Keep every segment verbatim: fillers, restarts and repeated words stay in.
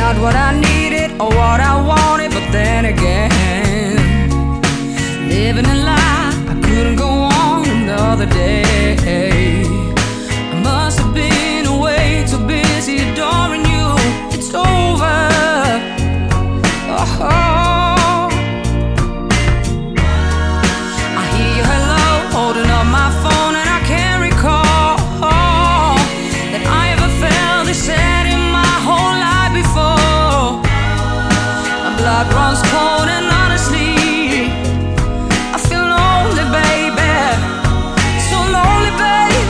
not what I needed or what I wanted, but then again, living a lie, I couldn't go on another day. I must have been way too busy adoring you. It's over. Oh, I hear your hello, holding up my phone, and I can't recall that I ever felt this sad in my whole life before. My blood runs cold, and honestly, I feel lonely, baby. So lonely, baby.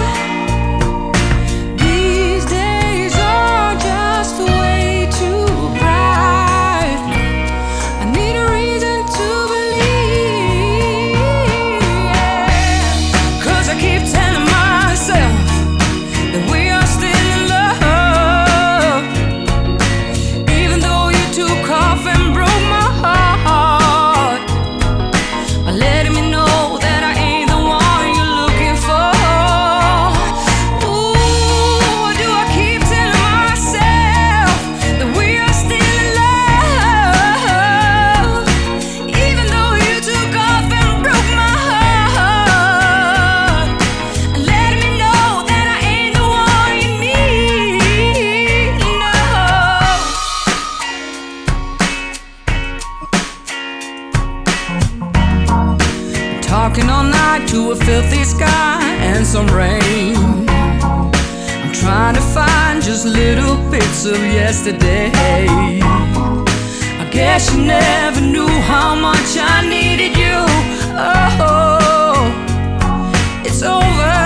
These days are just way too bright. I need a reason to believe, yeah. 'Cause I keep telling myself that we are still in love, even though you took off and broke my heart by letting me know that I ain't the one you're looking for. Ooh, why do I keep telling myself that we are still in love, even though you took off and broke my heart and letting me know that I ain't the one you need? No. Talking all night to a filthy sky and some rain. I'm trying to find just little bits of yesterday. I guess you never knew how much I needed you. Oh, it's over.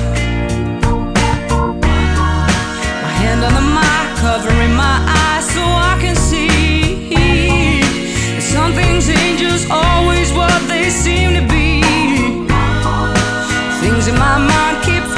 My hand on the mic, covering my eyes so I can see that some things ain't just always what they seem to be. Things in my mind keep